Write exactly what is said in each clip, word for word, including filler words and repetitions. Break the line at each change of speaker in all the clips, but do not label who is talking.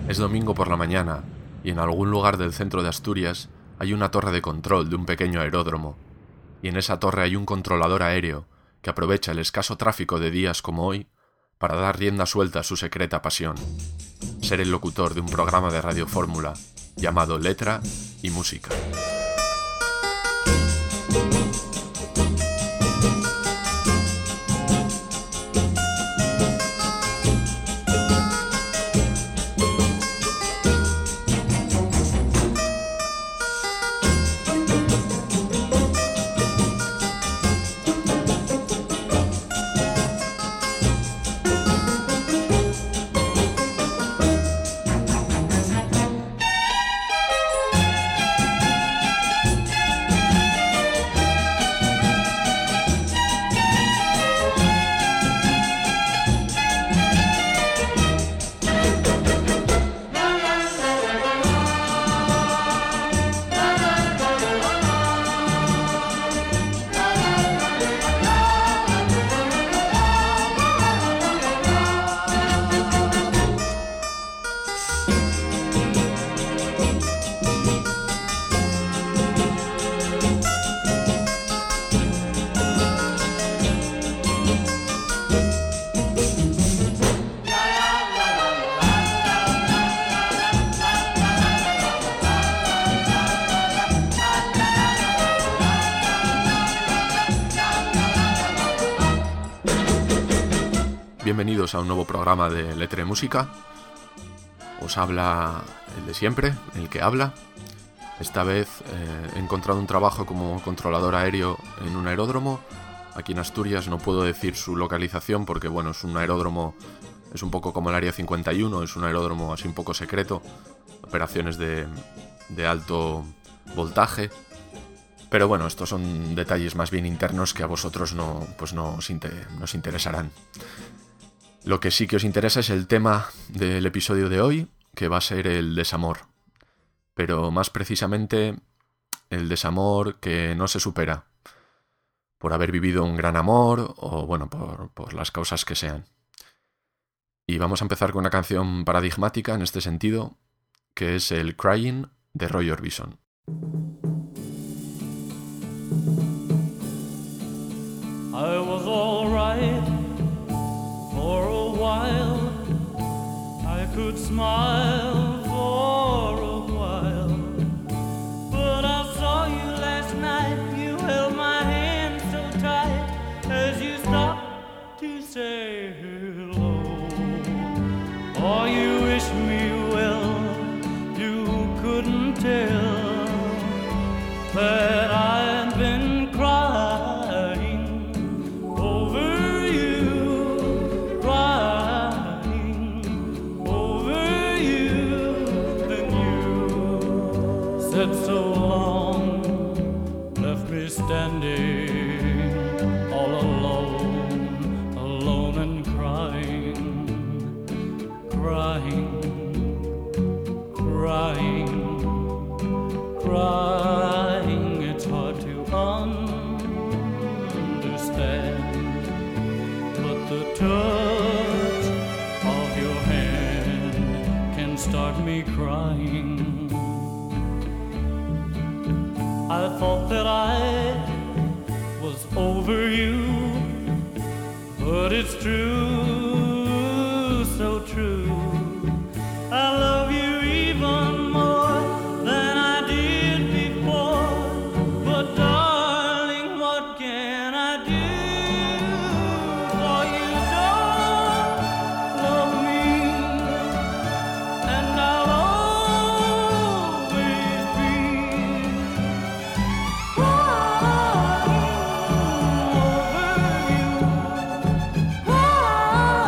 Es domingo por la mañana y en algún lugar del centro de Asturias hay una torre de control de un pequeño aeródromo, y en esa torre hay un controlador aéreo que aprovecha el escaso tráfico de días como hoy para dar rienda suelta a su secreta pasión: ser el locutor de un programa de Radio Fórmula llamado Letra y Música. Bienvenidos a un nuevo programa de Letra y Música. Os habla el de siempre, el que habla. Esta vez eh, he encontrado un trabajo como controlador aéreo en un aeródromo. Aquí en Asturias no puedo decir su localización porque, bueno, es un aeródromo, es un poco como el Área cincuenta y uno, es un aeródromo así un poco secreto, operaciones de, de alto voltaje. Pero bueno, estos son detalles más bien internos que a vosotros no, pues no os, inter- no os interesarán. Lo que sí que os interesa es el tema del episodio de hoy, que va a ser el desamor. Pero más precisamente el desamor que no se supera, por haber vivido un gran amor o, bueno, por, por las causas que sean. Y vamos a empezar con una canción paradigmática en este sentido, que es el Crying de Roy Orbison.
I was all right for a while. I could smile for a while. But I saw you last night. You held my hand so tight as you stopped to say hello. Oh, you wish me well. You couldn't tell that I'd been crying so long, left me standing all alone, alone and crying, crying, crying, crying. It's hard to understand, but the touch of your hand can start me crying. I thought that I was over you, but it's true, so true. I love you even more than I did before, but darling, what can I do? For you don't love me, and I'll always be crying over you.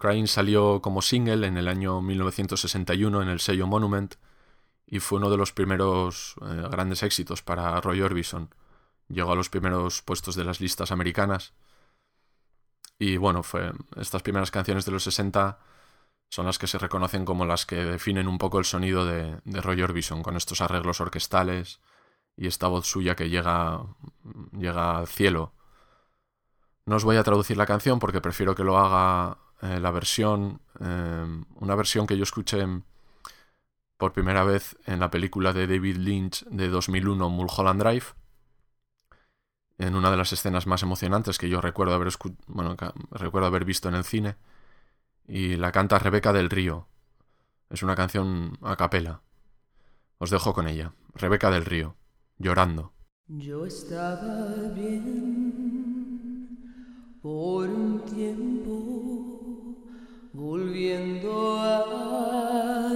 Crying salió como single en el año mil novecientos sesenta y uno en el sello Monument y fue uno de los primeros eh, grandes éxitos para Roy Orbison. Llegó a los primeros puestos de las listas americanas y bueno, fue estas primeras canciones de los sesenta son las que se reconocen como las que definen un poco el sonido de, de Roy Orbison, con estos arreglos orquestales y esta voz suya que llega, llega al cielo. No os voy a traducir la canción porque prefiero que lo haga eh, la versión, eh, una versión que yo escuché por primera vez en la película de David Lynch de dos mil uno, Mulholland Drive, en una de las escenas más emocionantes que yo recuerdo haber, escu- bueno, que recuerdo haber visto en el cine, y la canta Rebeca del Río. Es una canción a capela. Os dejo con ella. Rebeca del Río, Llorando.
Yo estaba bien por un tiempo, volviendo a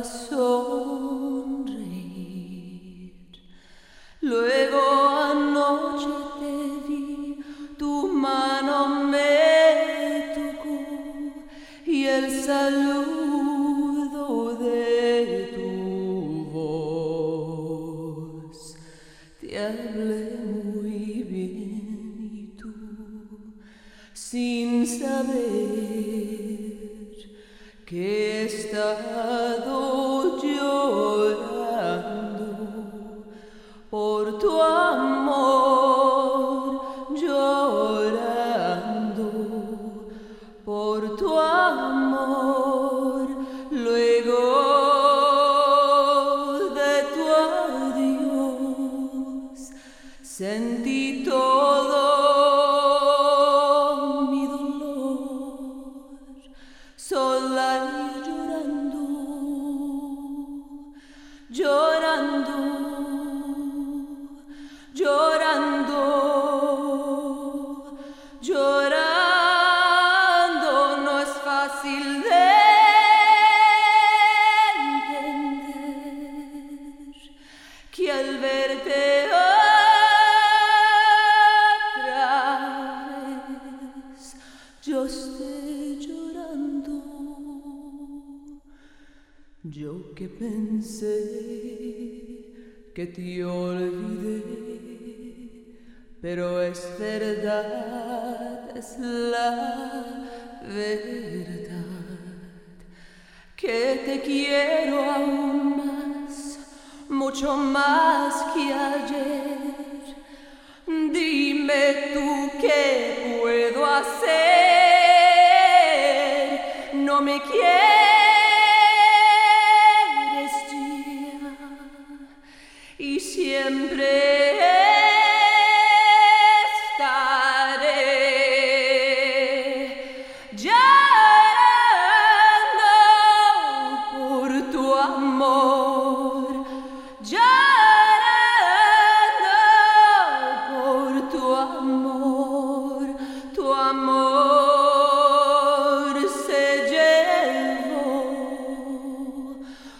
sonreír. Luego anoche te vi, tu mano me tocó y el saludo de tu voz. Te hablé muy bien y tú, sin saber que he estado llorando por tu amor, llorando por tu amor. Luego de tu adiós sentí todo mi dolor, sola y llorando, llorando, llorando, llorando. No es fácil de entender que al verte otra vez yo esté llorando. Yo que pensé que te olvidé, pero es verdad, es la verdad, que te quiero aún más, mucho más que ayer. Dime tú qué puedo hacer, no me quieres ya y siempre estaré llorando por tu amor, llorando por tu amor. Tu amor se llevó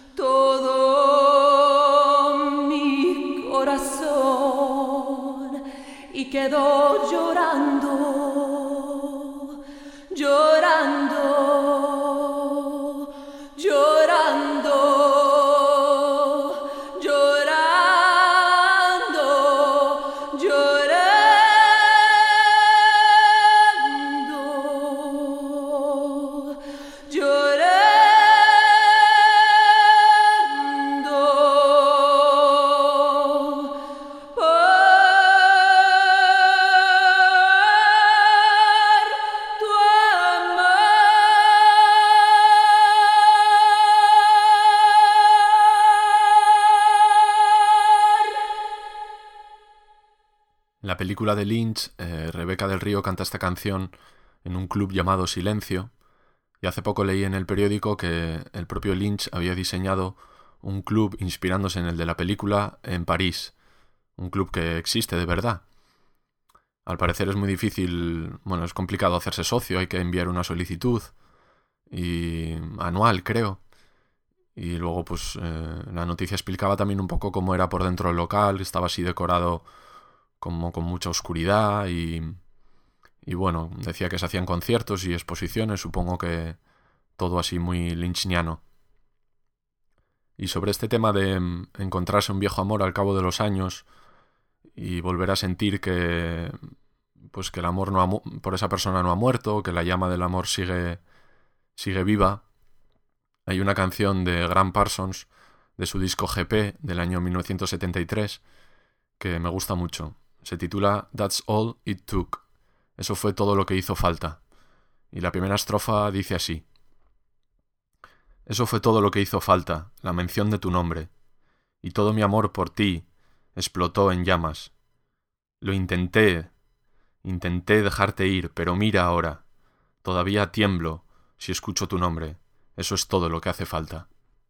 todo mi corazón y quedó llorando, llorando, llorando, llorando, llorando, llorando.
En la película de Lynch, eh, Rebeca del Río canta esta canción en un club llamado Silencio, y hace poco leí en el periódico que el propio Lynch había diseñado un club inspirándose en el de la película en París, un club que existe de verdad. Al parecer es muy difícil, bueno, es complicado hacerse socio, hay que enviar una solicitud y anual, creo. Y luego, pues, eh, la noticia explicaba también un poco cómo era por dentro el local, estaba así decorado como con mucha oscuridad y, y bueno, decía que se hacían conciertos y exposiciones, supongo que todo así muy lynchniano. Y sobre este tema de mm, encontrarse un viejo amor al cabo de los años y volver a sentir que, pues que el amor no ha mu- por esa persona no ha muerto, que la llama del amor sigue, sigue viva, hay una canción de Gram Parsons de su disco G P del año mil novecientos setenta y tres que me gusta mucho. Se titula That's All It Took. Eso fue todo lo que hizo falta. Y la primera estrofa dice así: Eso fue todo lo que hizo falta, la mención de tu nombre, y todo mi amor por ti explotó en llamas. Lo intenté, intenté dejarte ir, pero mira ahora, todavía tiemblo si escucho tu nombre. Eso es todo lo que hace falta.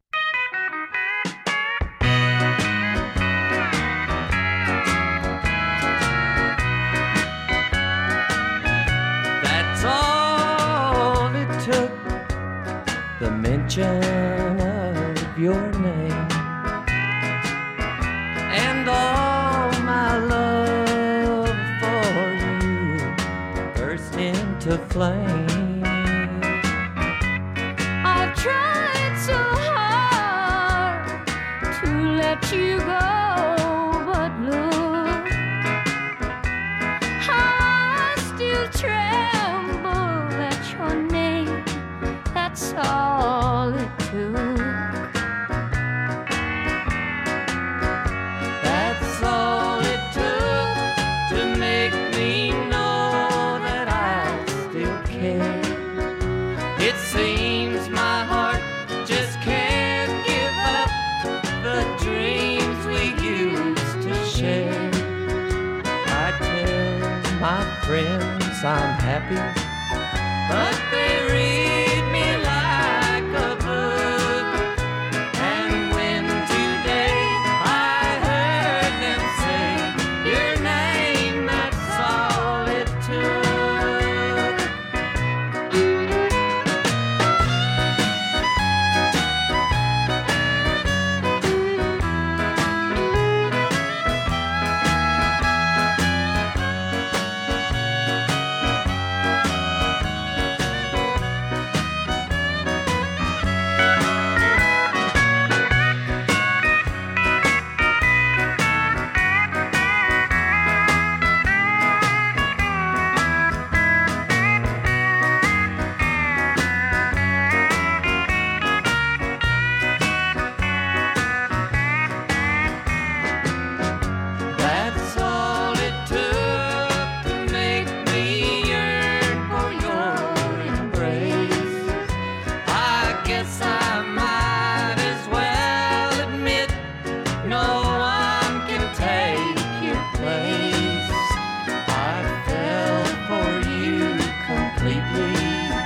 That's all it took, the mention of your name, and all my love for you burst into flame. I've tried so hard to let you go, but look how I still tremble at your name. That's all it took. That's all it took to make me know that I still care. It seems my heart just can't give up the dreams we used to share. I tell my friends I'm happy, but they read me like a book. And when today I heard them say your name, that's all it took. That's all it took to make me yearn for your embrace. I guess I might as well admit no one can take your place. I fell for you completely,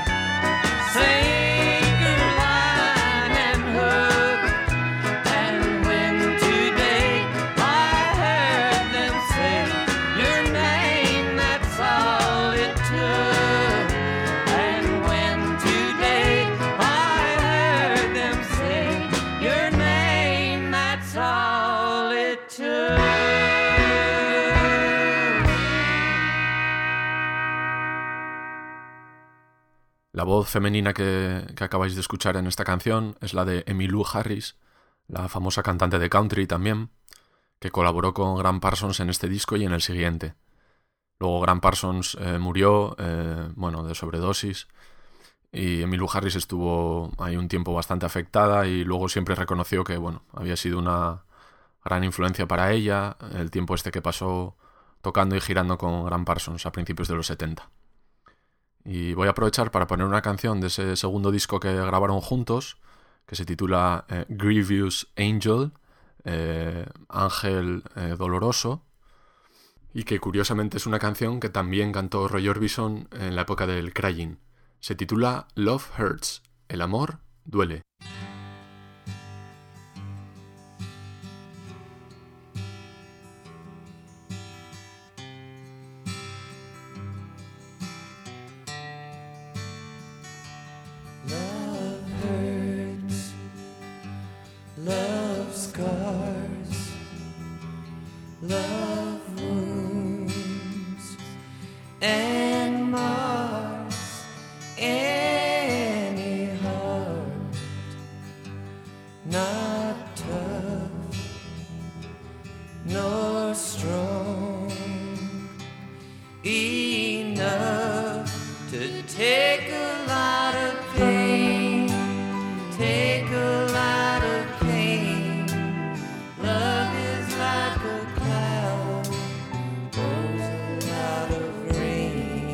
sinker, line, and hook. And when today I heard them say your name, that's all it took. And when today I heard them say your name, that's all it took.
La voz femenina que, que acabáis de escuchar en esta canción es la de Emmylou Harris, la famosa cantante de country también, que colaboró con Gram Parsons en este disco y en el siguiente. Luego Gram Parsons eh, murió, eh, bueno, de sobredosis, y Emmylou Harris estuvo ahí un tiempo bastante afectada y luego siempre reconoció que, bueno, había sido una gran influencia para ella el tiempo este que pasó tocando y girando con Gram Parsons a principios de los setenta. Y voy a aprovechar para poner una canción de ese segundo disco que grabaron juntos, que se titula eh, Grievous Angel, eh, Ángel eh, Doloroso, y que curiosamente es una canción que también cantó Roy Orbison en la época del crying. Se titula Love Hurts, el amor duele.
Love hurts, love scars, love wounds and mars any heart. strong enough to take a lot of pain, take a lot of pain. Love is like a cloud, pours a lot of rain.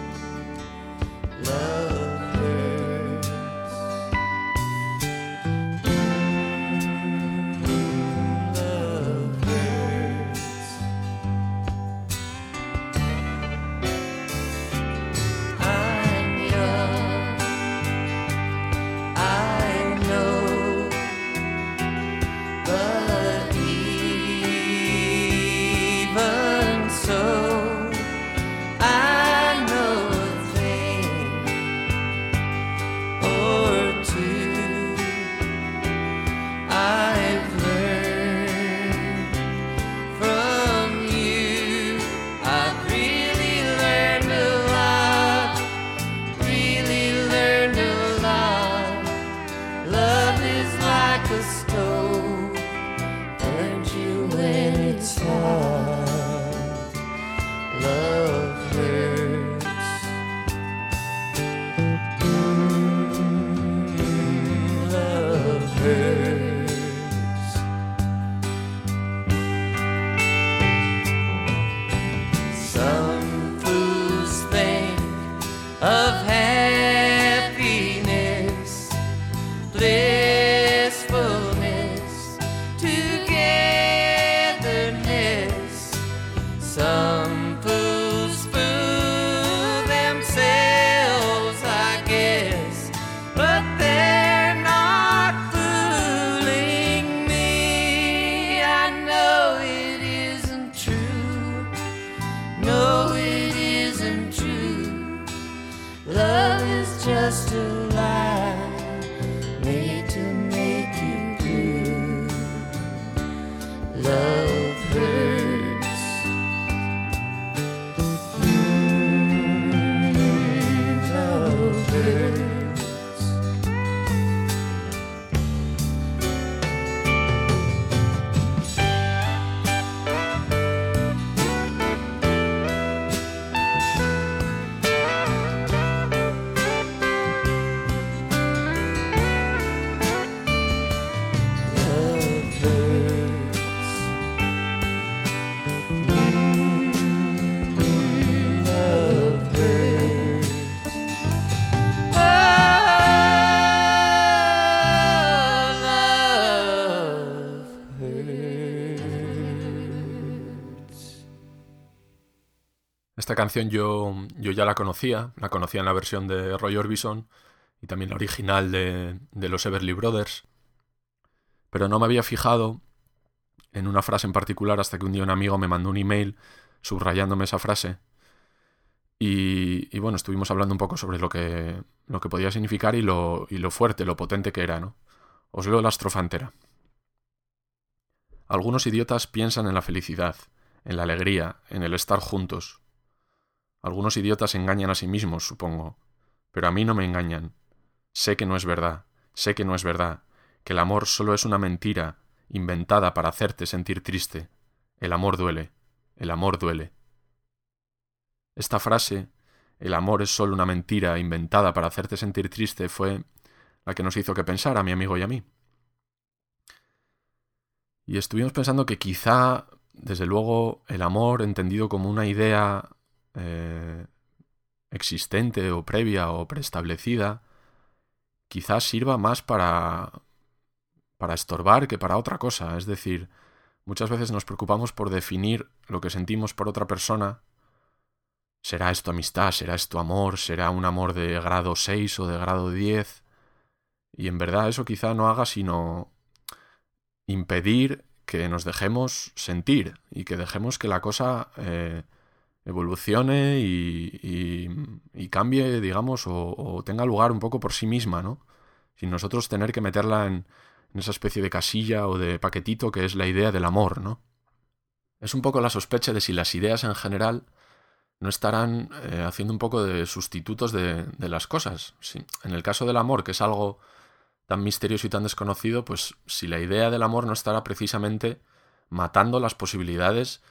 Love hurts. Love hurts. I'm young, I know, but even so, I know a thing or two. I've learned from you. I've really learned a lot, really learned a lot. Love is like a stove, burns you when it's hot. Love hurts. Mm, love hurts. Some fools think of happiness, blissfulness, togetherness. Some fools fool themselves, I guess, but they're not fooling me. I know it isn't true. No, it isn't true. Love is just a lie made to make you blue. Love hurts. Mm, love hurts. Love hurts. Mm, love hurts. Oh, love hurts.
Esta canción yo, yo ya la conocía, la conocía en la versión de Roy Orbison y también la original de, de los Everly Brothers, pero no me había fijado en una frase en particular hasta que un día un amigo me mandó un email subrayándome esa frase y, y bueno, estuvimos hablando un poco sobre lo que, lo que podía significar y lo, y lo fuerte, lo potente que era, ¿no? Os leo la estrofa entera. Algunos idiotas piensan en la felicidad, en la alegría, en el estar juntos. Algunos idiotas se engañan a sí mismos, supongo, pero a mí no me engañan. Sé que no es verdad, sé que no es verdad, que el amor solo es una mentira inventada para hacerte sentir triste. El amor duele, el amor duele. Esta frase, el amor es solo una mentira inventada para hacerte sentir triste, fue la que nos hizo que pensar a mi amigo y a mí. Y estuvimos pensando que quizá, desde luego, el amor entendido como una idea eh, existente o previa o preestablecida, quizás sirva más para, para estorbar que para otra cosa. Es decir, muchas veces nos preocupamos por definir lo que sentimos por otra persona. ¿Será esto amistad? ¿Será esto amor? ¿Será un amor de grado seis o de grado diez? Y en verdad eso quizá no haga sino impedir que nos dejemos sentir y que dejemos que la cosa eh, evolucione y, y, y cambie, digamos, o, o tenga lugar un poco por sí misma, ¿no? Sin nosotros tener que meterla en, en esa especie de casilla o de paquetito que es la idea del amor, ¿no? Es un poco la sospecha de si las ideas en general no estarán eh, haciendo un poco de sustitutos de, de las cosas. Sí. En el caso del amor, que es algo tan misterioso y tan desconocido, pues si la idea del amor no estará precisamente matando las posibilidades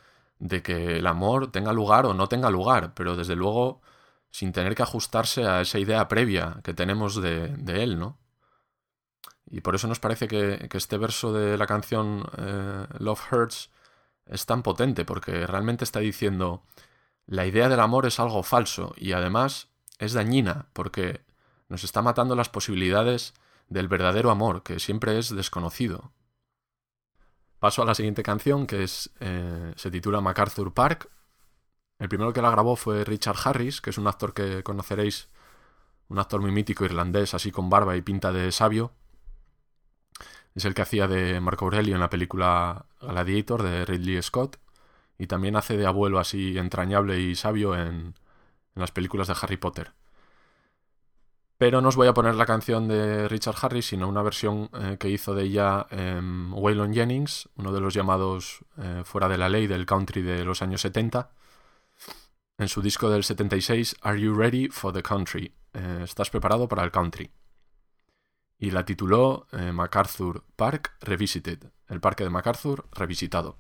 de que el amor tenga lugar o no tenga lugar, pero desde luego sin tener que ajustarse a esa idea previa que tenemos de, de él, ¿no? Y por eso nos parece que, que este verso de la canción eh, Love Hurts es tan potente, porque realmente está diciendo: la idea del amor es algo falso y además es dañina, porque nos está matando las posibilidades del verdadero amor, que siempre es desconocido. Paso a la siguiente canción, que es eh, se titula MacArthur Park. El primero que la grabó fue Richard Harris, que es un actor que conoceréis, un actor muy mítico irlandés, así con barba y pinta de sabio. Es el que hacía de Marco Aurelio en la película Gladiator de Ridley Scott, y también hace de abuelo así entrañable y sabio en, en las películas de Harry Potter. Pero no os voy a poner la canción de Richard Harris, sino una versión eh, que hizo de ella eh, Waylon Jennings, uno de los llamados eh, fuera de la ley del country de los años setenta, en su disco del setenta y seis, Are You Ready for the Country? Eh, ¿Estás preparado para el country? Y la tituló eh, MacArthur Park Revisited, el parque de MacArthur revisitado.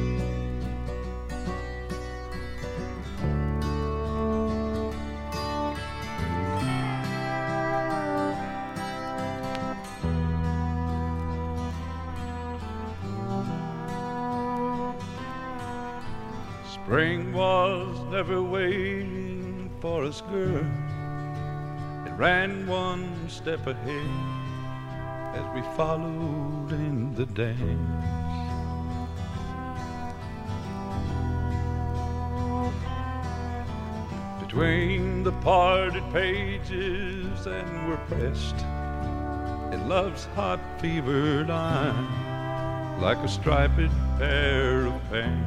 Spring was never waiting for us, girl. It ran one step ahead as we followed in the dance. Between the parted pages and we're pressed in love's hot fevered line, like a striped pair of pants.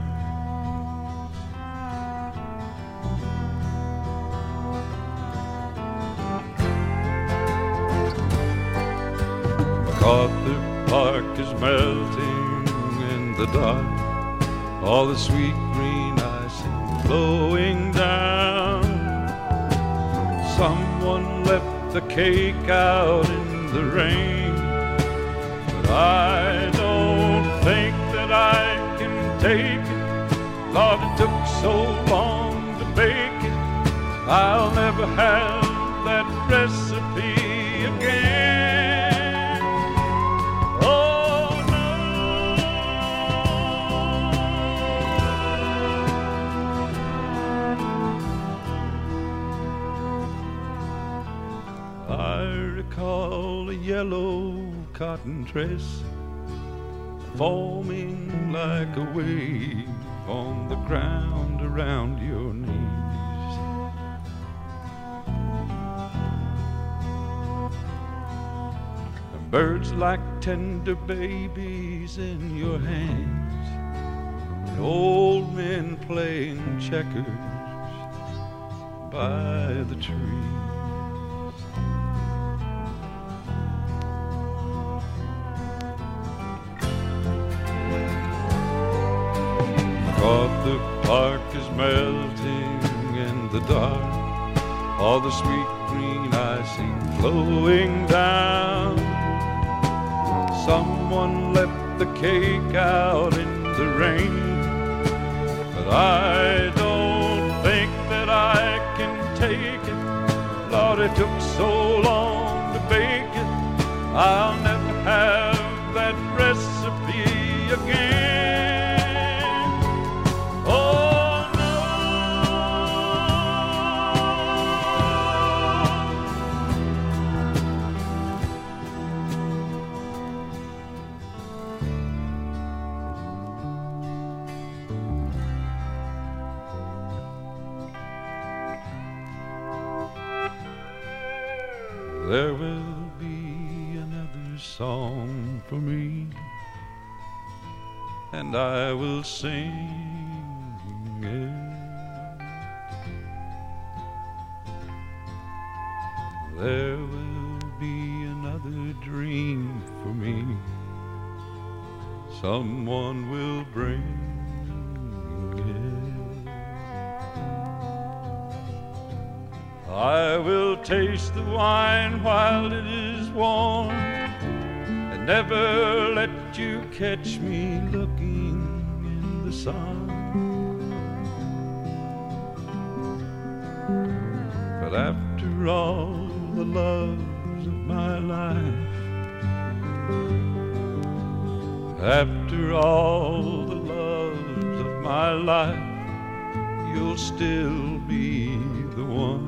MacArthur Park is melting in the dark, all the sweet green icing flowing down. Someone left the cake out in the rain, but I don't think that I can take it. Lord, it took so long to bake it, I'll never have that recipe again. Recall a yellow cotton dress foaming like a wave on the ground around your knees. And birds like tender babies in your hands, and old men playing checkers by the trees. MacArthur Park is melting in the dark, all the sweet green icing flowing down. Someone left the cake out in the rain, but I don't think that I can take it. Lord, it took so long to bake it, I'll never have that recipe again. There will be another song for me, and I will sing it. There will be another dream for me, someone will bring it. I will taste the wine while it is warm, and never let you catch me looking in the sun. After all the loves of my life, after all the loves of my life, you'll still be the one.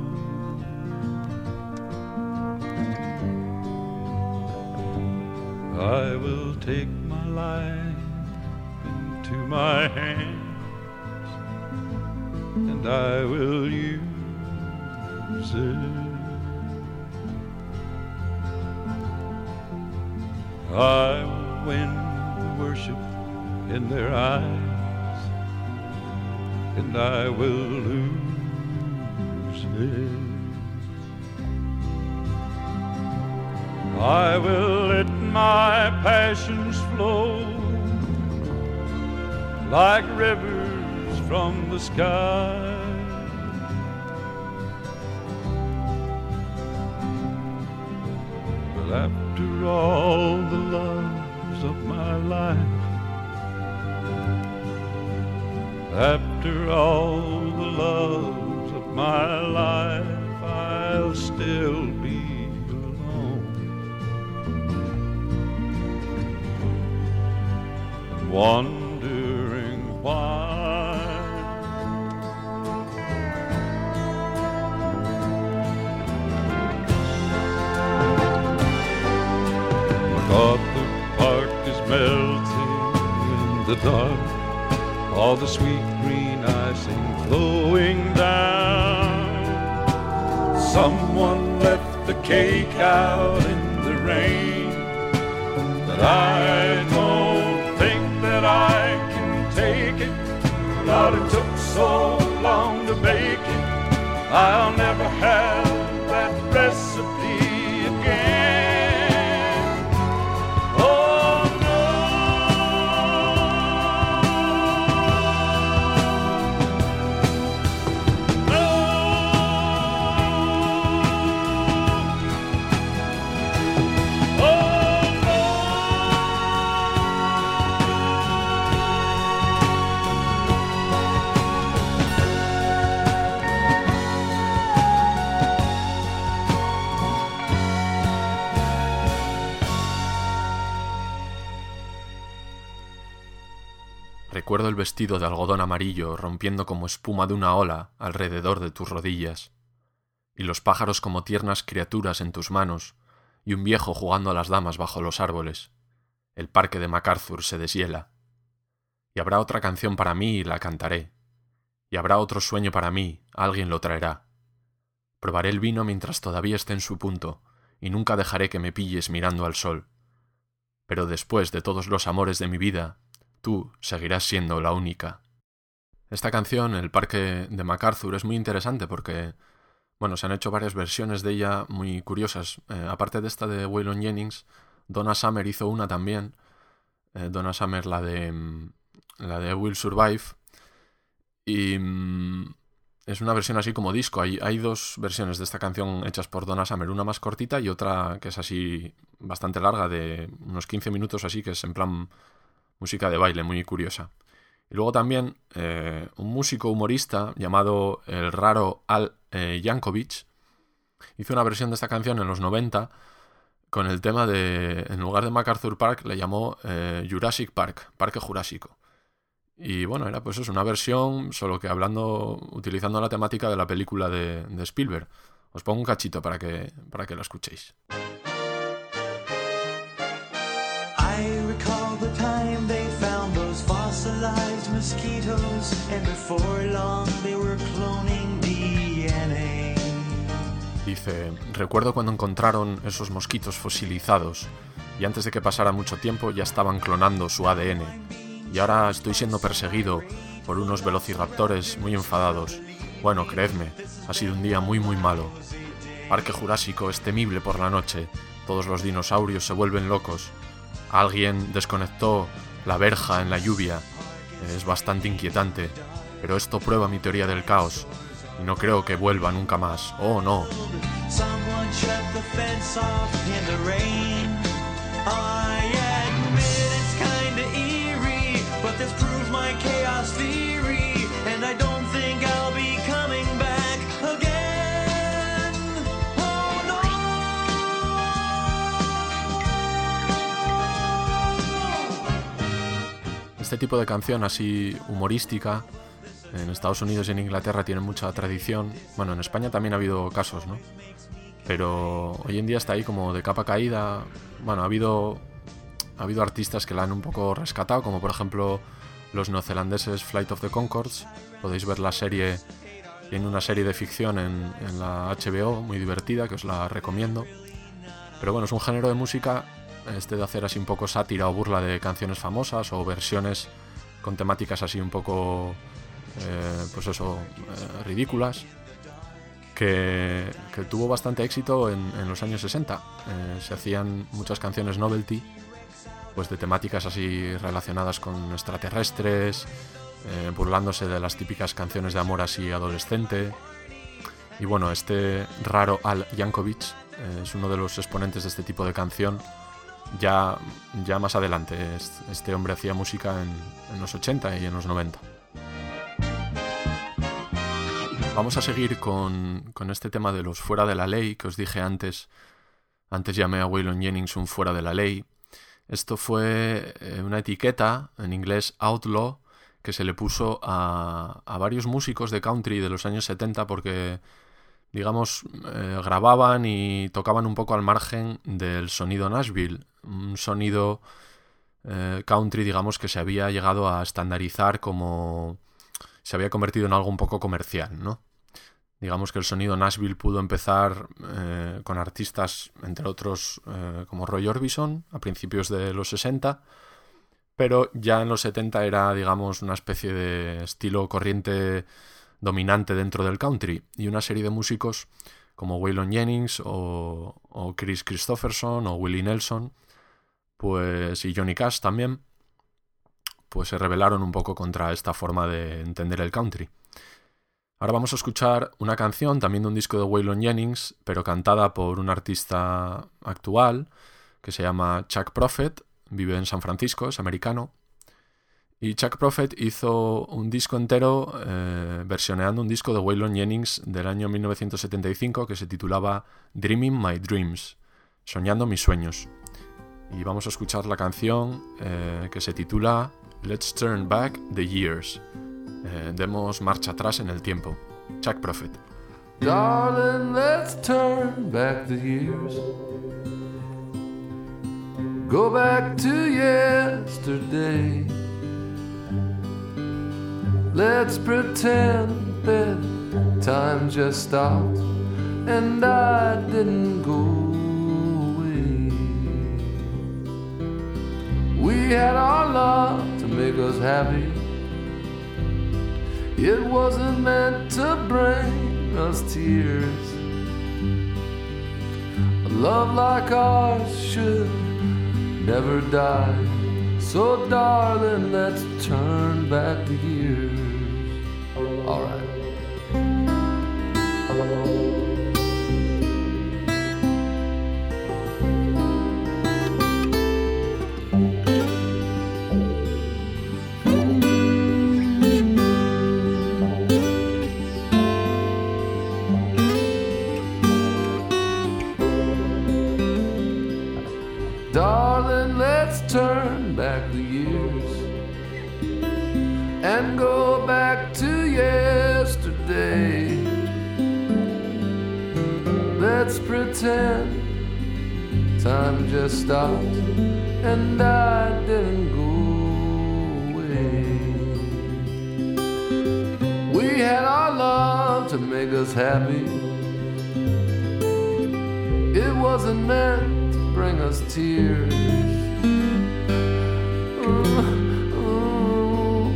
I will take my life into my hands, and I will use it. I will win the worship in their eyes, and I will lose it. I will let my passions flow like rivers from the sky. But after all the loves of my life, after all the loves of my life, I'll still be wondering why. MacArthur Park is melting in the dark, all the sweet green icing flowing down. Someone left the cake out in the rain, but I don't think that I can take it. Lord, it took so long to bake it, I'll never have that recipe again. Oh no, no. Oh no.
Recuerdo el vestido de algodón amarillo rompiendo como espuma de una ola alrededor de tus rodillas, y los pájaros como tiernas criaturas en tus manos, y un viejo jugando a las damas bajo los árboles. El parque de MacArthur se deshiela. Y habrá otra canción para mí y la cantaré. Y habrá otro sueño para mí, alguien lo traerá. Probaré el vino mientras todavía esté en su punto, y nunca dejaré que me pilles mirando al sol. Pero después de todos los amores de mi vida, tú seguirás siendo la única. Esta canción, El parque de MacArthur, es muy interesante porque, bueno, se han hecho varias versiones de ella muy curiosas. Eh, aparte de esta de Waylon Jennings, Donna Summer hizo una también. Eh, Donna Summer, la de, la de Will Survive. Y mm, es una versión así como disco. Hay, hay dos versiones de esta canción hechas por Donna Summer. Una más cortita y otra que es así bastante larga, de unos quince minutos así, que es en plan música de baile, muy curiosa. Y luego también eh, un músico humorista llamado el raro Al eh, Yankovic hizo una versión de esta canción en los noventa con el tema de, en lugar de MacArthur Park, le llamó eh, Jurassic Park, Parque Jurásico. Y bueno, era pues eso, una versión, solo que hablando, utilizando la temática de la película de, de Spielberg. Os pongo un cachito para que, para que lo escuchéis.
I recall the time they found those fossilized mosquitoes, and before long they were cloning D N A.
Dice, recuerdo cuando encontraron esos mosquitos fosilizados, y antes de que pasara mucho tiempo ya estaban clonando su A D N, y ahora estoy siendo perseguido por unos velociraptores muy enfadados. Bueno, creedme, ha sido un día muy muy malo. Parque Jurásico es temible por la noche, todos los dinosaurios se vuelven locos. Alguien desconectó la verja en la lluvia. Es bastante inquietante, pero esto prueba mi teoría del caos, y no creo que vuelva nunca más. Oh, no.
Someone shut the fence off in the rain. I admit it's kinda eerie, but this proves my chaos theory, and I don't think I'll be coming back again.
este tipo de canción así humorística en Estados Unidos y en Inglaterra tiene mucha tradición. Bueno, en España también ha habido casos, ¿no? Pero hoy en día está ahí como de capa caída. Bueno, ha habido, ha habido artistas que la han un poco rescatado, como por ejemplo los neozelandeses Flight of the Conchords. Podéis ver la serie, tiene una serie de ficción en, en la H B O muy divertida, que os la recomiendo. Pero bueno, es un género de música este de hacer así un poco sátira o burla de canciones famosas o versiones con temáticas así un poco eh, pues eso, eh, ridículas, que, que tuvo bastante éxito en, en los años sesenta. Eh, se hacían muchas canciones novelty, pues de temáticas así relacionadas con extraterrestres, eh, burlándose de las típicas canciones de amor así adolescente. Y bueno, este raro Al Yankovic eh, es uno de los exponentes de este tipo de canción. Ya, ya más adelante, este hombre hacía música en, en los ochenta y en los noventa. Vamos a seguir con, con este tema de los fuera de la ley que os dije antes. Antes llamé a Waylon Jennings un fuera de la ley. Esto fue una etiqueta, en inglés outlaw, que se le puso a, a varios músicos de country de los años setenta porque, digamos, eh, grababan y tocaban un poco al margen del sonido Nashville. Un sonido eh, country, digamos, que se había llegado a estandarizar como... se había convertido en algo un poco comercial, ¿no? Digamos que el sonido Nashville pudo empezar eh, con artistas, entre otros, eh, como Roy Orbison, a principios de los sesenta, pero ya en los setenta era, digamos, una especie de estilo corriente dominante dentro del country, y una serie de músicos como Waylon Jennings o, o Chris Christopherson o Willie Nelson, pues, y Johnny Cash también, pues se rebelaron un poco contra esta forma de entender el country. Ahora vamos a escuchar una canción también de un disco de Waylon Jennings, pero cantada por un artista actual que se llama Chuck Prophet, vive en San Francisco, es americano. Y Chuck Prophet hizo un disco entero eh, versioneando un disco de Waylon Jennings del año mil novecientos setenta y cinco que se titulaba Dreaming My Dreams, soñando mis sueños. Y vamos a escuchar la canción eh, que se titula Let's Turn Back the Years. Eh, demos marcha atrás en el tiempo. Chuck Prophet.
Darling, let's turn back the years. Go back to yesterday. Let's pretend that time just stopped and I didn't go away. We had our love to make us happy. It wasn't meant to bring us tears. A love like ours should never die. So darling, let's turn back the years. All right. Darling, let's turn back the years and go back to yesterday. Let's pretend time just stopped and I didn't go away. We had our love to make us happy. It wasn't meant bring us tears. Ooh, ooh,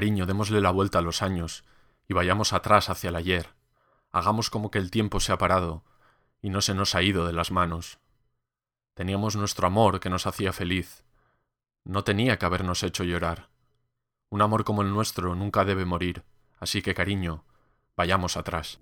Cariño, démosle la vuelta a los años y vayamos atrás hacia el ayer. Hagamos como que el tiempo se ha parado y no se nos ha ido de las manos. Teníamos nuestro amor que nos hacía feliz. No tenía que habernos hecho llorar. Un amor como el nuestro nunca debe morir, así que, cariño, vayamos atrás.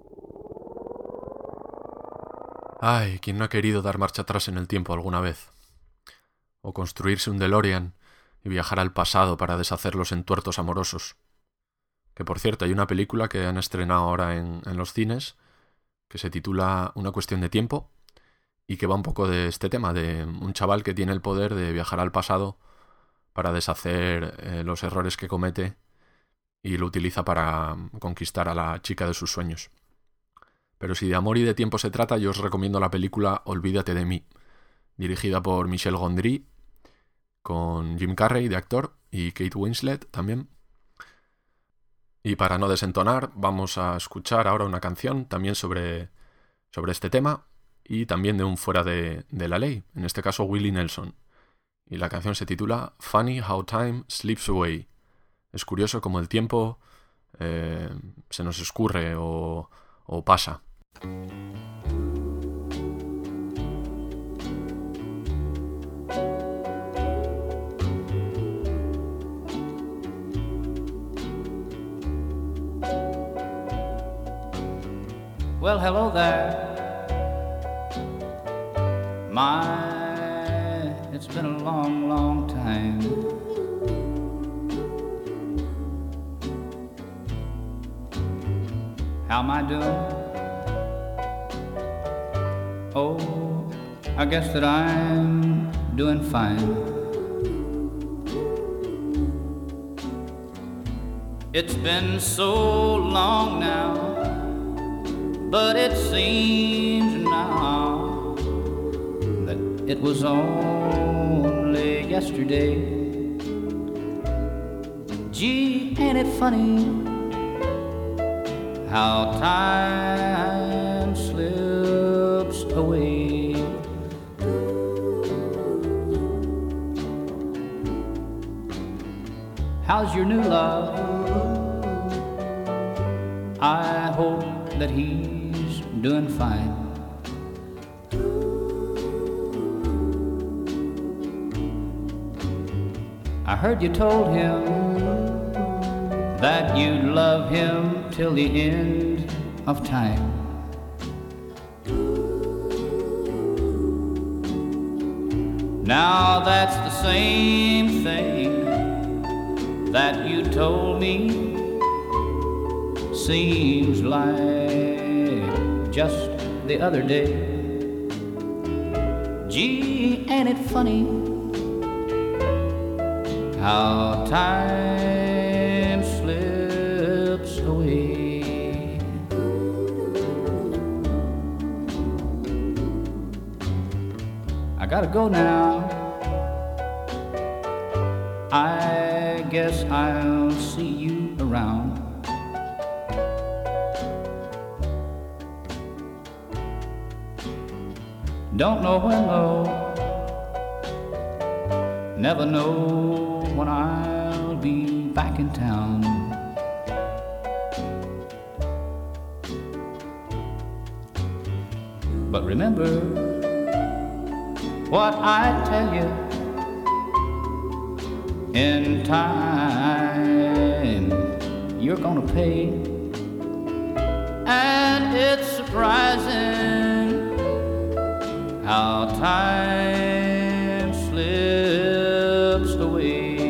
Ay, ¿quién no ha querido dar marcha atrás en el tiempo alguna vez? O construirse un DeLorean y viajar al pasado para deshacer los entuertos amorosos. Que por cierto, hay una película que han estrenado ahora en, en los cines que se titula Una cuestión de tiempo y que va un poco de este tema, de un chaval que tiene el poder de viajar al pasado para deshacer eh, los errores que comete y lo utiliza para conquistar a la chica de sus sueños. Pero si de amor y de tiempo se trata, yo os recomiendo la película Olvídate de mí, dirigida por Michel Gondry, con Jim Carrey de actor y Kate Winslet también. Y para no desentonar, vamos a escuchar ahora una canción también sobre, sobre este tema y también de un fuera de, de la ley, en este caso Willie Nelson. Y la canción se titula Funny How Time Slips Away. Es curioso como el tiempo eh, se nos escurre o, o pasa.
Well, hello there. My, it's been a long, long time. How am I doing? Oh, I guess that I'm doing fine. It's been so long now, but it seems now that it was only yesterday. Gee, ain't it funny how time slips away? How's your new love? I hope that he's doing fine. I heard you told him that you'd love him till the end of time. Now that's the same thing that you told me. Seems like just the other day. Gee, ain't it funny how time slips away? I gotta go now. I guess I'll see you around. Don't know when though, never know when I'll be back in town. But remember what I tell you, in time you're gonna pay. And it's surprising how time slips away.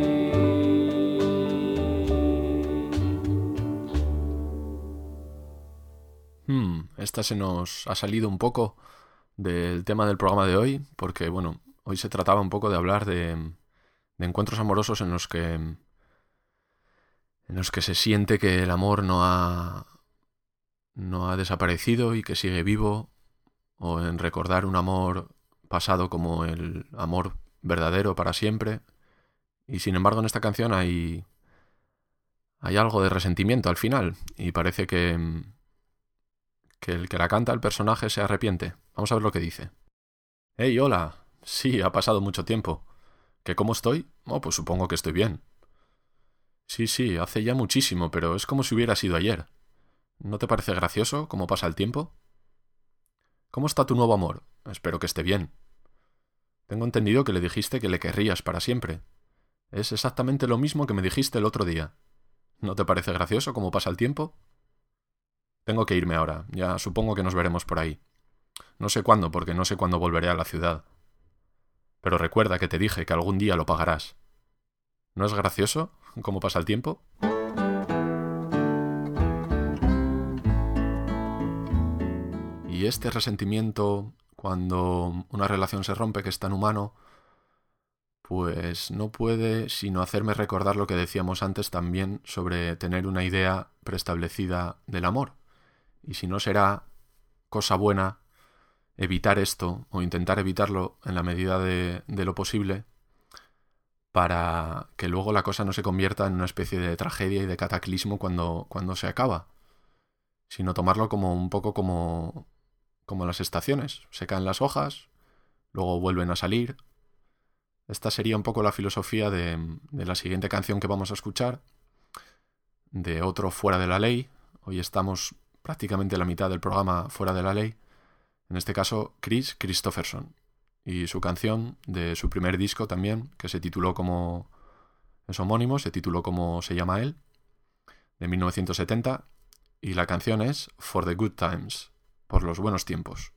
Hmm, esta se nos ha salido un poco del tema del programa de hoy, porque bueno, hoy se trataba un poco de hablar de, de encuentros amorosos en los que en los que se siente que el amor no ha no ha desaparecido y que sigue vivo, o en recordar un amor pasado como el amor verdadero para siempre. Y sin embargo en esta canción hay hay algo de resentimiento al final, y parece que que el que la canta, el personaje, se arrepiente. Vamos a ver lo que dice. Hey, hola. Sí, ha pasado mucho tiempo. ¿Que cómo estoy? Oh, pues supongo que estoy bien. Sí, sí, hace ya muchísimo, pero es como si hubiera sido ayer. ¿No te parece gracioso cómo pasa el tiempo? ¿Cómo está tu nuevo amor? Espero que esté bien. Tengo entendido que le dijiste que le querrías para siempre. Es exactamente lo mismo que me dijiste el otro día. ¿No te parece gracioso cómo pasa el tiempo? Tengo que irme ahora, ya supongo que nos veremos por ahí. No sé cuándo, porque no sé cuándo volveré a la ciudad. Pero recuerda que te dije que algún día lo pagarás. ¿No es gracioso cómo pasa el tiempo? Y este resentimiento, cuando una relación se rompe, que es tan humano, pues no puede sino hacerme recordar lo que decíamos antes también sobre tener una idea preestablecida del amor. Y si no será cosa buena evitar esto, o intentar evitarlo en la medida de, de lo posible, para que luego la cosa no se convierta en una especie de tragedia y de cataclismo cuando, cuando se acaba, sino tomarlo como un poco como, como las estaciones. Se caen las hojas, luego vuelven a salir. Esta sería un poco la filosofía de, de la siguiente canción que vamos a escuchar, de otro Fuera de la Ley. Hoy estamos prácticamente la mitad del programa Fuera de la Ley. En este caso, Chris Christopherson. Y su canción de su primer disco también, que se tituló como... es homónimo, se tituló como se llama él, de mil novecientos setenta. Y la canción es For the Good Times, por los buenos tiempos.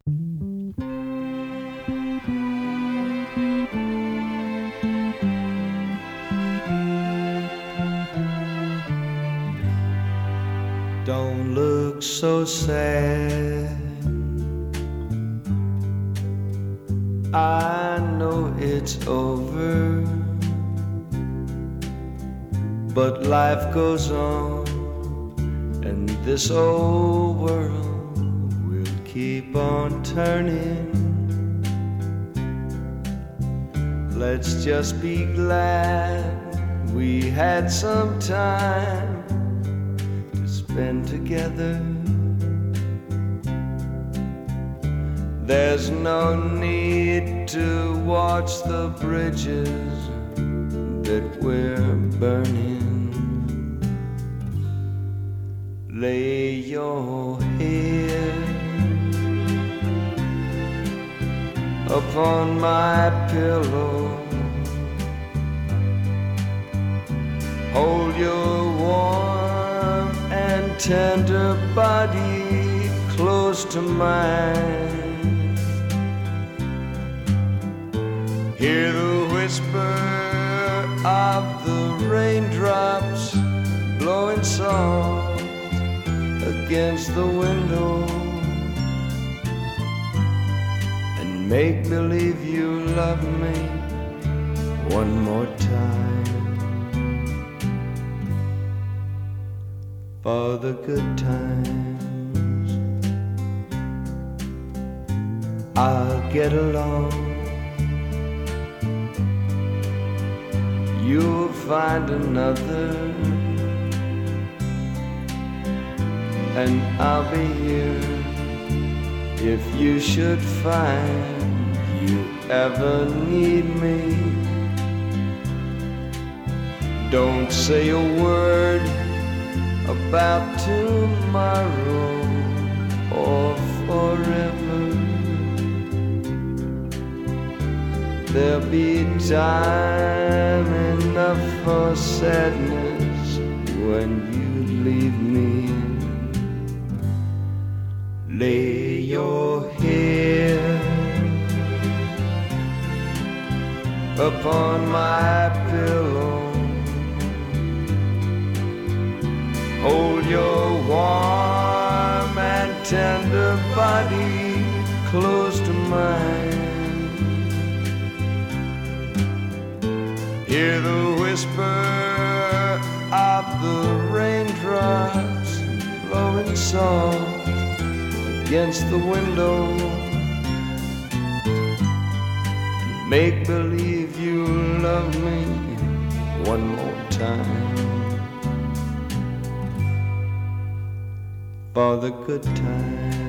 Don't look so sad. I know it's over, but life goes on, and this old world will keep on turning. Let's just be glad we had some time to spend together. There's no need to watch the bridges that we're burning. Lay your head upon my pillow. Hold your warm and tender body close to mine. Hear the whisper of the raindrops blowing soft against the window, and make believe you love me one more time. For the good times, I'll get along. You'll find another, and I'll be here if you should find you ever need me. Don't say a word about tomorrow or forever. There'll be time enough for sadness when you leave me. Lay your head upon my pillow. Hold your warm and tender body close to mine. Hear the whisper of the raindrops blowing soft against the window. Make believe you love me one more time. For the good times.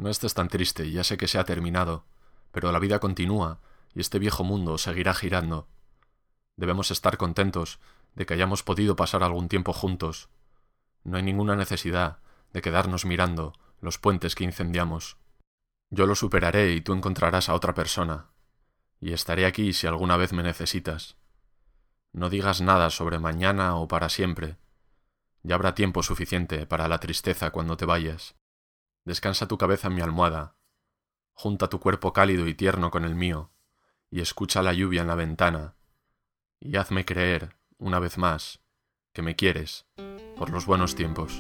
No estés tan triste, ya sé que se ha terminado, pero la vida continúa y este viejo mundo seguirá girando. Debemos estar contentos de que hayamos podido pasar algún tiempo juntos. No hay ninguna necesidad de quedarnos mirando los puentes que incendiamos. Yo lo superaré y tú encontrarás a otra persona, y estaré aquí si alguna vez me necesitas. No digas nada sobre mañana o para siempre. Ya habrá tiempo suficiente para la tristeza cuando te vayas. Descansa tu cabeza en mi almohada. Junta tu cuerpo cálido y tierno con el mío, y escucha la lluvia en la ventana, y hazme creer, una vez más, que me quieres, por los buenos tiempos.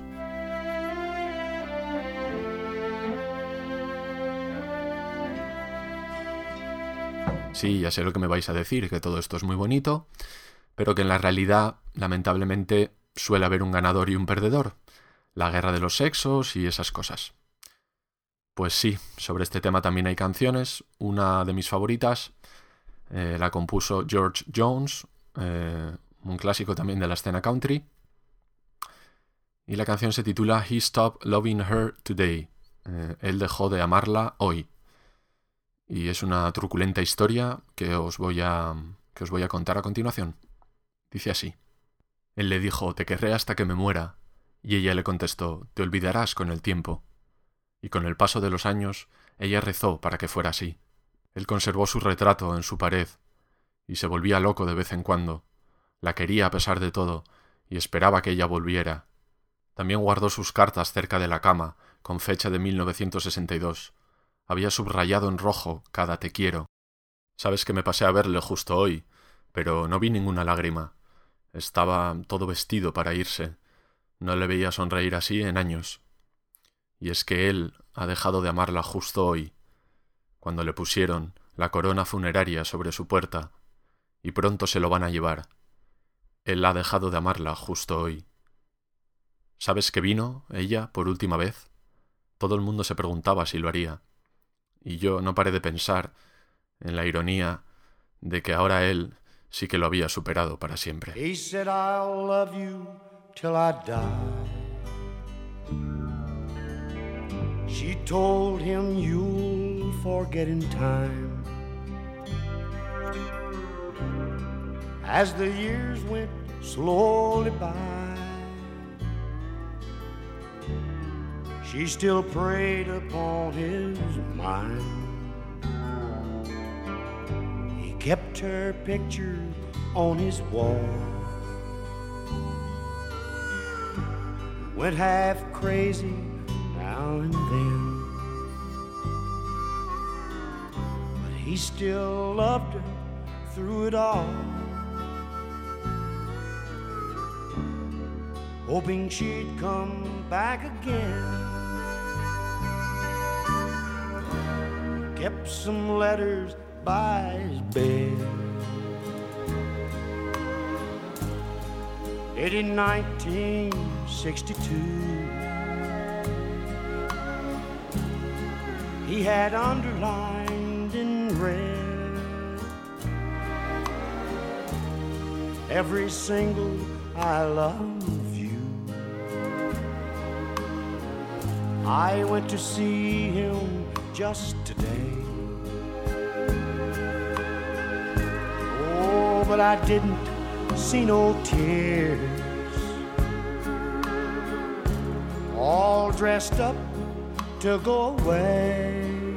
Sí, ya sé lo que me vais a decir, que todo esto es muy bonito, pero que en la realidad, lamentablemente, suele haber un ganador y un perdedor. La guerra de los sexos y esas cosas. Pues sí, sobre este tema también hay canciones. Una de mis favoritas eh, la compuso George Jones, eh, un clásico también de la escena country. Y la canción se titula He Stopped Loving Her Today. Eh, él dejó de amarla hoy. Y es una truculenta historia que os voy a, que os voy a contar a continuación. Dice así. Él le dijo, te querré hasta que me muera. Y ella le contestó, te olvidarás con el tiempo. Y con el paso de los años, ella rezó para que fuera así. Él conservó su retrato en su pared, y se volvía loco de vez en cuando. La quería a pesar de todo, y esperaba que ella volviera. También guardó sus cartas cerca de la cama, con fecha de mil novecientos sesenta y dos. Había subrayado en rojo cada te quiero. Sabes que me pasé a verle justo hoy, pero no vi ninguna lágrima. Estaba todo vestido para irse. No le veía sonreír así en años. Y es que él ha dejado de amarla justo hoy, cuando le pusieron la corona funeraria sobre su puerta, y pronto se lo van a llevar. Él ha dejado de amarla justo hoy. ¿Sabes que vino, ella, por última vez? Todo el mundo se preguntaba si lo haría, y yo no paré de pensar en la ironía de que ahora él sí que lo había superado para siempre.
He said, I'll love you till I die. She told him you'll forget in time. As the years went slowly by, she still preyed upon his mind. He kept her picture on his wall, went half crazy now and then, but he still loved her through it all, hoping she'd come back again. Kept some letters by his bed, dated nineteen sixty-two. He had underlined in red every single I love you. I went to see him just today. Oh, but I didn't see no tears. All dressed up to go away.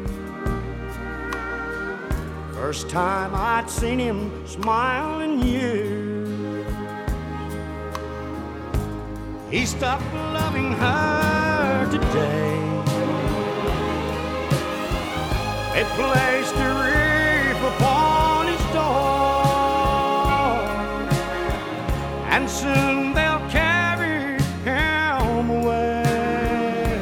First time I'd seen him smile in years. He stopped loving her today. They placed a wreath upon his door, and soon they'll carry him away.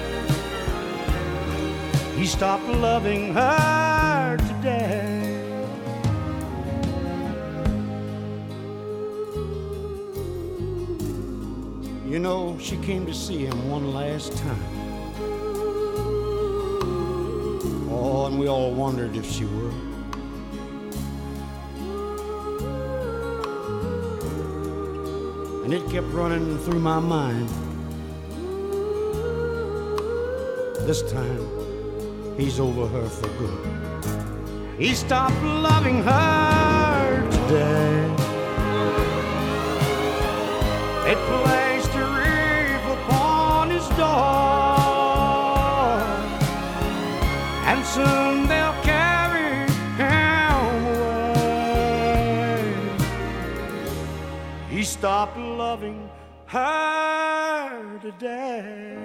He stopped loving her today. You know, she came to see him one last time. Oh, and we all wondered if she would. And it kept running through my mind. This time,
he's over her for good. He stopped loving her today. It placed a reef upon his door, and soon they'll carry him away. He stopped loving her today.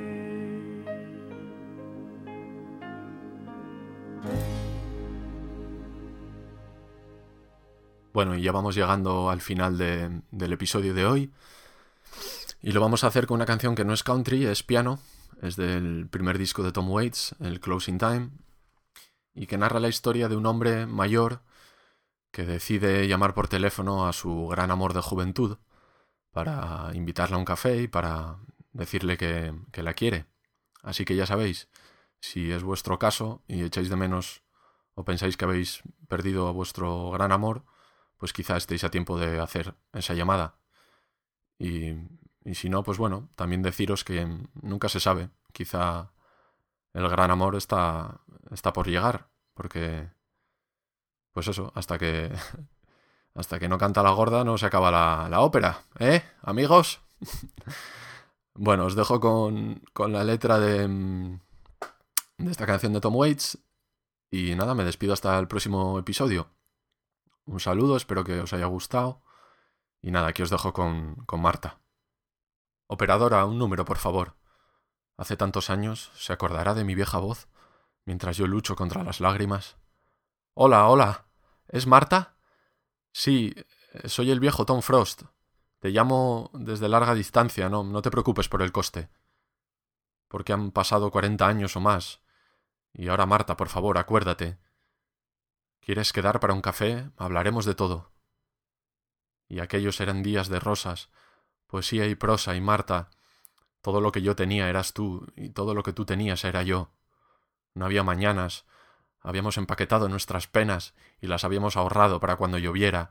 Bueno, y ya vamos llegando al final de, del episodio de hoy. Y lo vamos a hacer con una canción que no es country, es piano. Es del primer disco de Tom Waits, el Closing Time. Y que narra la historia de un hombre mayor que decide llamar por teléfono a su gran amor de juventud para invitarla a un café y para decirle que, que la quiere. Así que ya sabéis, si es vuestro caso y echáis de menos o pensáis que habéis perdido a vuestro gran amor, pues quizá estéis a tiempo de hacer esa llamada. Y, y si no, pues bueno, también deciros que nunca se sabe. Quizá el gran amor está, está por llegar, porque, pues eso, hasta que, hasta que no canta la gorda no se acaba la, la ópera, ¿eh, amigos? Bueno, os dejo con, con la letra de, de esta canción de Tom Waits. Y nada, me despido hasta el próximo episodio. Un saludo, espero que os haya gustado. Y nada, aquí os dejo con, con Marta. Operadora, un número, por favor. Hace tantos años, ¿se acordará de mi vieja voz mientras yo lucho contra las lágrimas? Hola, hola. ¿Es Marta? Sí, soy el viejo Tom Frost. Te llamo desde larga distancia, no, no te preocupes por el coste. Porque han pasado cuarenta años o más. Y ahora, Marta, por favor, acuérdate. ¿Quieres quedar para un café? Hablaremos de todo. Y aquellos eran días de rosas, poesía y prosa, y Marta, todo lo que yo tenía eras tú, y todo lo que tú tenías era yo. No había mañanas, habíamos empaquetado nuestras penas y las habíamos ahorrado para cuando lloviera.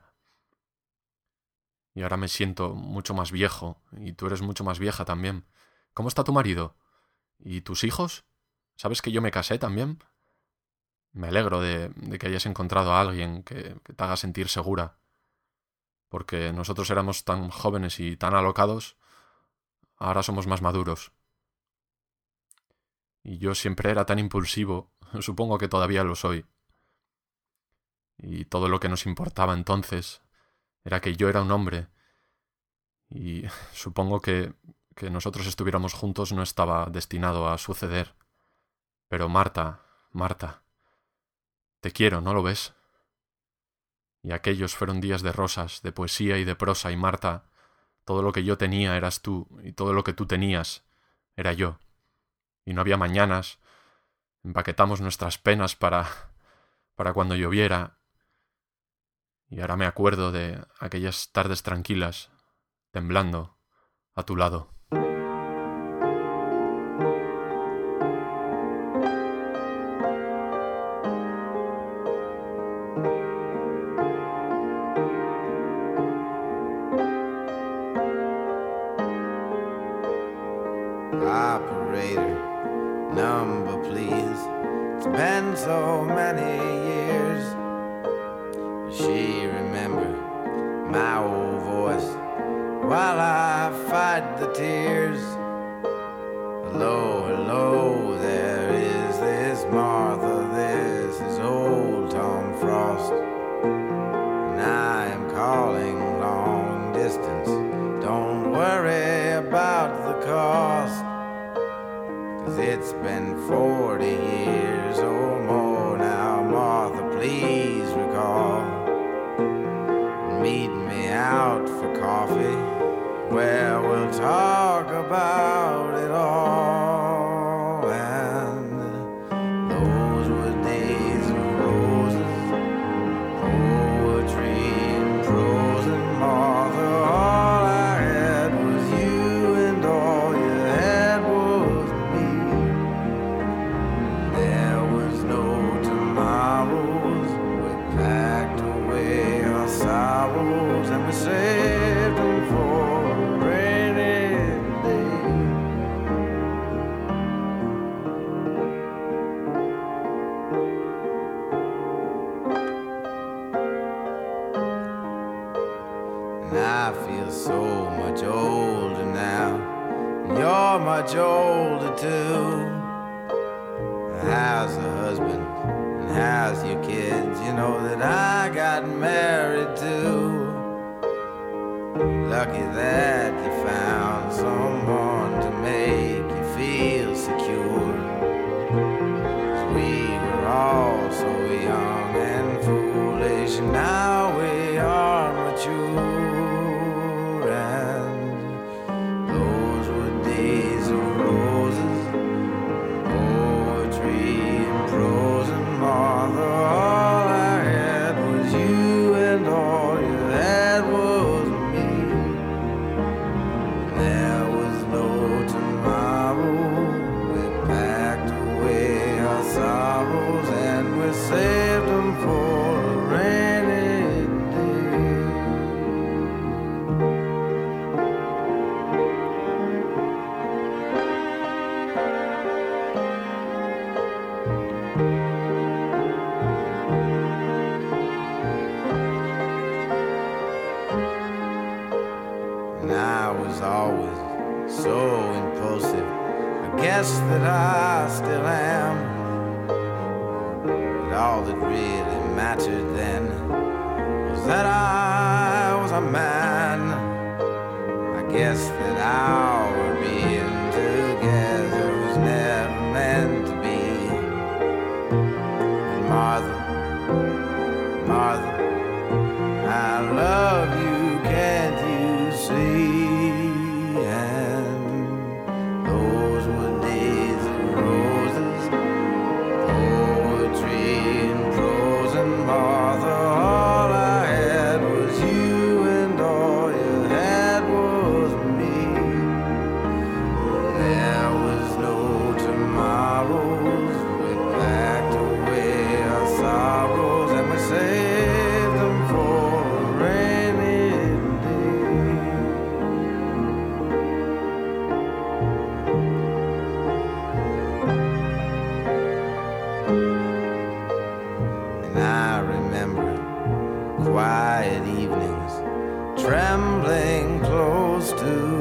Y ahora me siento mucho más viejo, y tú eres mucho más vieja también. ¿Cómo está tu marido? ¿Y tus hijos? ¿Sabes que yo me casé también? Me alegro de, de que hayas encontrado a alguien que, que te haga sentir segura. Porque nosotros éramos tan jóvenes y tan alocados, ahora somos más maduros. Y yo siempre era tan impulsivo, supongo que todavía lo soy. Y todo lo que nos importaba entonces era que yo era un hombre. Y supongo que, que nosotros estuviéramos juntos no estaba destinado a suceder. Pero Marta, Marta, te quiero, ¿no lo ves? Y aquellos fueron días de rosas, de poesía y de prosa, y Marta, todo lo que yo tenía eras tú, y todo lo que tú tenías era yo. Y no había mañanas, empaquetamos nuestras penas para, para cuando lloviera. Y ahora me acuerdo de aquellas tardes tranquilas, temblando a tu lado.
Operator, number please. It's been so many years. She remember my old voice while I fight the tears. Hello, hello, there is this Martha, this is old Tom Frost, and I am calling long distance. Don't worry about the cost, 'cause it's been forty years or more now. Martha, please recall, meet me out for coffee where we'll talk about it all. And those were days of roses, poetry and prose, and Martha, all I had was you, and all you had was me. There was no tomorrows, we packed away our sorrows, and we saved them for a rainy day. much older now, and you're much older too. How's the husband and how's your kids? You know that I got married too. Lucky that you found someone to make you feel secure. 'Cause we were all so young and foolish, and now we are mature. And those were days of roses, poetry and prose and mother. All I had was you, and all you had was me. There was no tomorrow. We packed away our sorrows and we saved them for a rainy day. And I was always so impulsive. I guess that I still am. But all that really mattered then was that I was a man. I guess that our being together was never meant to be. And Martha, Martha, I love you, can't you see? And those were days of roses, poetry and prose and Martha. All I had was you, and all you had was me. There was no tomorrows. We packed away our sorrows and we saved them for a rainy day. And I remember quiet evenings, trembling close to